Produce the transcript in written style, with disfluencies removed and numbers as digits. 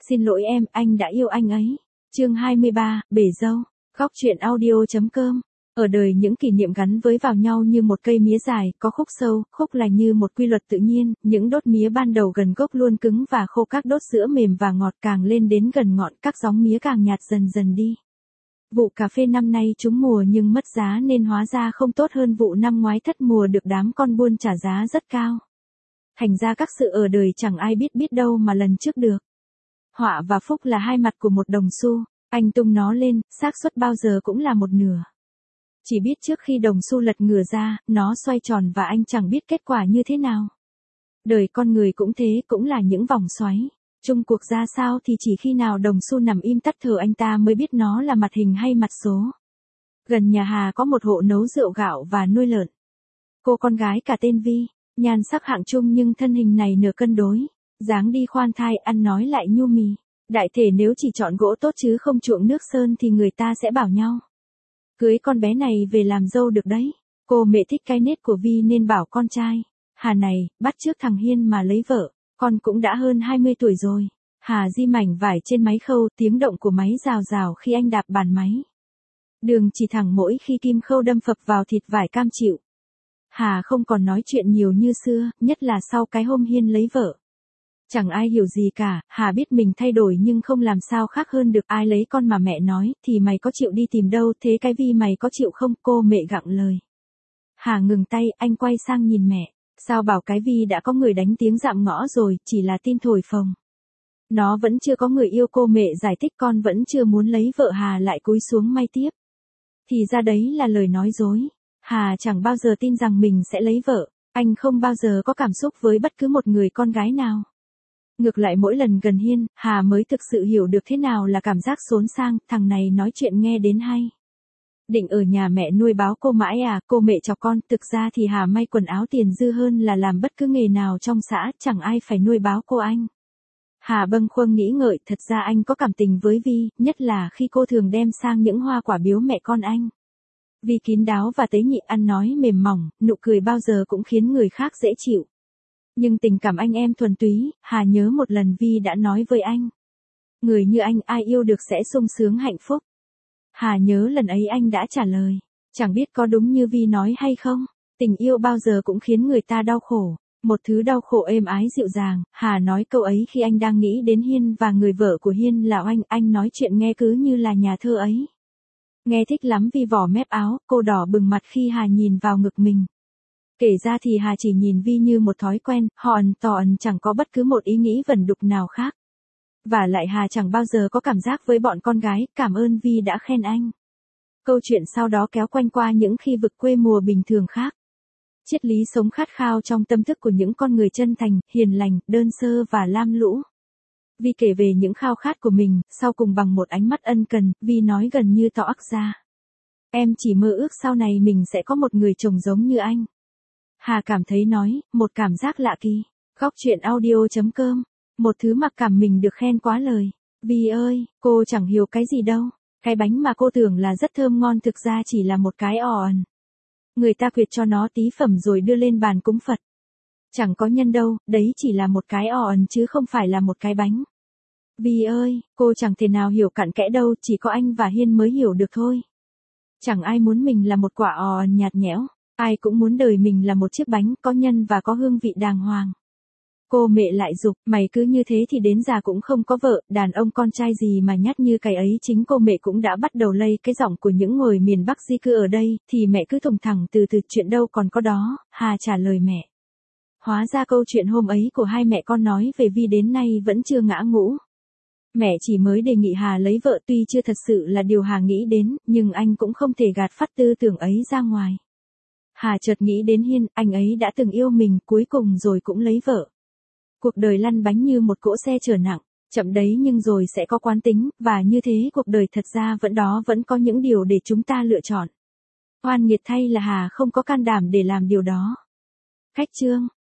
xin lỗi em, anh đã yêu anh ấy. Chương 23, bể dâu. Góc truyện audio.com. Ở đời những kỷ niệm gắn với vào nhau như một cây mía dài, có khúc sâu, khúc lành như một quy luật tự nhiên, những đốt mía ban đầu gần gốc luôn cứng và khô, các đốt giữa mềm và ngọt, càng lên đến gần ngọn, các gióng mía càng nhạt dần dần đi. Vụ cà phê năm nay trúng mùa nhưng mất giá nên hóa ra không tốt hơn vụ năm ngoái thất mùa được đám con buôn trả giá rất cao. Thành ra các sự ở đời chẳng ai biết đâu mà lần trước được. Họa và phúc là hai mặt của một đồng xu, anh tung nó lên, xác suất bao giờ cũng là một nửa. Chỉ biết trước khi đồng xu lật ngửa ra, nó xoay tròn và anh chẳng biết kết quả như thế nào. Đời con người cũng thế, cũng là những vòng xoáy. Chung cuộc ra sao thì chỉ khi nào đồng xu nằm im tắt thở anh ta mới biết nó là mặt hình hay mặt số. Gần nhà Hà có một hộ nấu rượu gạo và nuôi lợn. Cô con gái cả tên Vi, nhan sắc hạng trung nhưng thân hình này nửa cân đối, dáng đi khoan thai, ăn nói lại nhu mì. Đại thể nếu chỉ chọn gỗ tốt chứ không chuộng nước sơn thì người ta sẽ bảo nhau cưới con bé này về làm dâu được đấy. Cô mẹ thích cái nết của Vi nên bảo con trai Hà này, bắt chước thằng Hiên mà lấy vợ, con cũng đã hơn 20 tuổi rồi. Hà di mảnh vải trên máy khâu, tiếng động của máy rào rào khi anh đạp bàn máy. Đường chỉ thẳng mỗi khi kim khâu đâm phập vào thịt vải cam chịu. Hà không còn nói chuyện nhiều như xưa, nhất là sau cái hôm Hiên lấy vợ. Chẳng ai hiểu gì cả, Hà biết mình thay đổi nhưng không làm sao khác hơn được. Ai lấy con mà mẹ nói, thì mày có chịu đi tìm đâu, thế cái Vi mày có chịu không? Cô mẹ gặng lời. Hà ngừng tay, anh quay sang nhìn mẹ. Sao bảo cái Vi đã có người đánh tiếng dạm ngõ rồi, chỉ là tin thổi phồng. Nó vẫn chưa có người yêu, cô mẹ giải thích, con vẫn chưa muốn lấy vợ. Hà lại cúi xuống may tiếp. Thì ra đấy là lời nói dối. Hà chẳng bao giờ tin rằng mình sẽ lấy vợ. Anh không bao giờ có cảm xúc với bất cứ một người con gái nào. Ngược lại mỗi lần gần Hiên, Hà mới thực sự hiểu được thế nào là cảm giác xốn sang, thằng này nói chuyện nghe đến hay. Định ở nhà mẹ nuôi báo cô mãi à, cô mẹ chọc con, thực ra thì Hà may quần áo tiền dư hơn là làm bất cứ nghề nào trong xã, chẳng ai phải nuôi báo cô anh. Hà bâng khuâng nghĩ ngợi, thật ra anh có cảm tình với Vi, nhất là khi cô thường đem sang những hoa quả biếu mẹ con anh. Vi kín đáo và tế nhị, ăn nói mềm mỏng, nụ cười bao giờ cũng khiến người khác dễ chịu. Nhưng tình cảm anh em thuần túy, Hà nhớ một lần Vi đã nói với anh. Người như anh ai yêu được sẽ sung sướng hạnh phúc. Hà nhớ lần ấy anh đã trả lời. Chẳng biết có đúng như Vi nói hay không. Tình yêu bao giờ cũng khiến người ta đau khổ. Một thứ đau khổ êm ái dịu dàng. Hà nói câu ấy khi anh đang nghĩ đến Hiên và người vợ của Hiên là Oanh. Anh nói chuyện nghe cứ như là nhà thơ ấy. Nghe thích lắm. Vi vỏ mép áo, cô đỏ bừng mặt khi Hà nhìn vào ngực mình. Kể ra thì Hà chỉ nhìn Vi như một thói quen, họ tỏ chẳng có bất cứ một ý nghĩ vẩn đục nào khác. Và lại Hà chẳng bao giờ có cảm giác với bọn con gái, cảm ơn Vi đã khen anh. Câu chuyện sau đó kéo quanh qua những khi vực quê mùa bình thường khác. Triết lý sống khát khao trong tâm thức của những con người chân thành, hiền lành, đơn sơ và lam lũ. Vi kể về những khao khát của mình, sau cùng bằng một ánh mắt ân cần, Vi nói gần như tỏ ắc ra. Em chỉ mơ ước sau này mình sẽ có một người chồng giống như anh. Hà cảm thấy nói, một cảm giác lạ kỳ. Góc truyện audio.com. Một thứ mặc cảm mình được khen quá lời. Vi ơi, cô chẳng hiểu cái gì đâu. Cái bánh mà cô tưởng là rất thơm ngon thực ra chỉ là một cái òn. Người ta quyệt cho nó tí phẩm rồi đưa lên bàn cúng Phật. Chẳng có nhân đâu, đấy chỉ là một cái òn chứ không phải là một cái bánh. Vi ơi, cô chẳng thể nào hiểu cặn kẽ đâu, chỉ có anh và Hiên mới hiểu được thôi. Chẳng ai muốn mình là một quả òn nhạt nhẽo. Ai cũng muốn đời mình là một chiếc bánh có nhân và có hương vị đàng hoàng. Cô mẹ lại giục, mày cứ như thế thì đến già cũng không có vợ, đàn ông con trai gì mà nhát như cái ấy. Chính cô mẹ cũng đã bắt đầu lây cái giọng của những người miền Bắc di cư ở đây, thì mẹ cứ thùng thẳng từ chuyện đâu còn có đó. Hà trả lời mẹ. Hóa ra câu chuyện hôm ấy của hai mẹ con nói về Vi đến nay vẫn chưa ngã ngũ. Mẹ chỉ mới đề nghị Hà lấy vợ, tuy chưa thật sự là điều Hà nghĩ đến, nhưng anh cũng không thể gạt phát tư tưởng ấy ra ngoài. Hà chợt nghĩ đến Hiên, anh ấy đã từng yêu mình, cuối cùng rồi cũng lấy vợ. Cuộc đời lăn bánh như một cỗ xe chở nặng, chậm đấy nhưng rồi sẽ có quán tính, và như thế cuộc đời thật ra vẫn có những điều để chúng ta lựa chọn. Oan nghiệt thay là Hà không có can đảm để làm điều đó. Khách chương.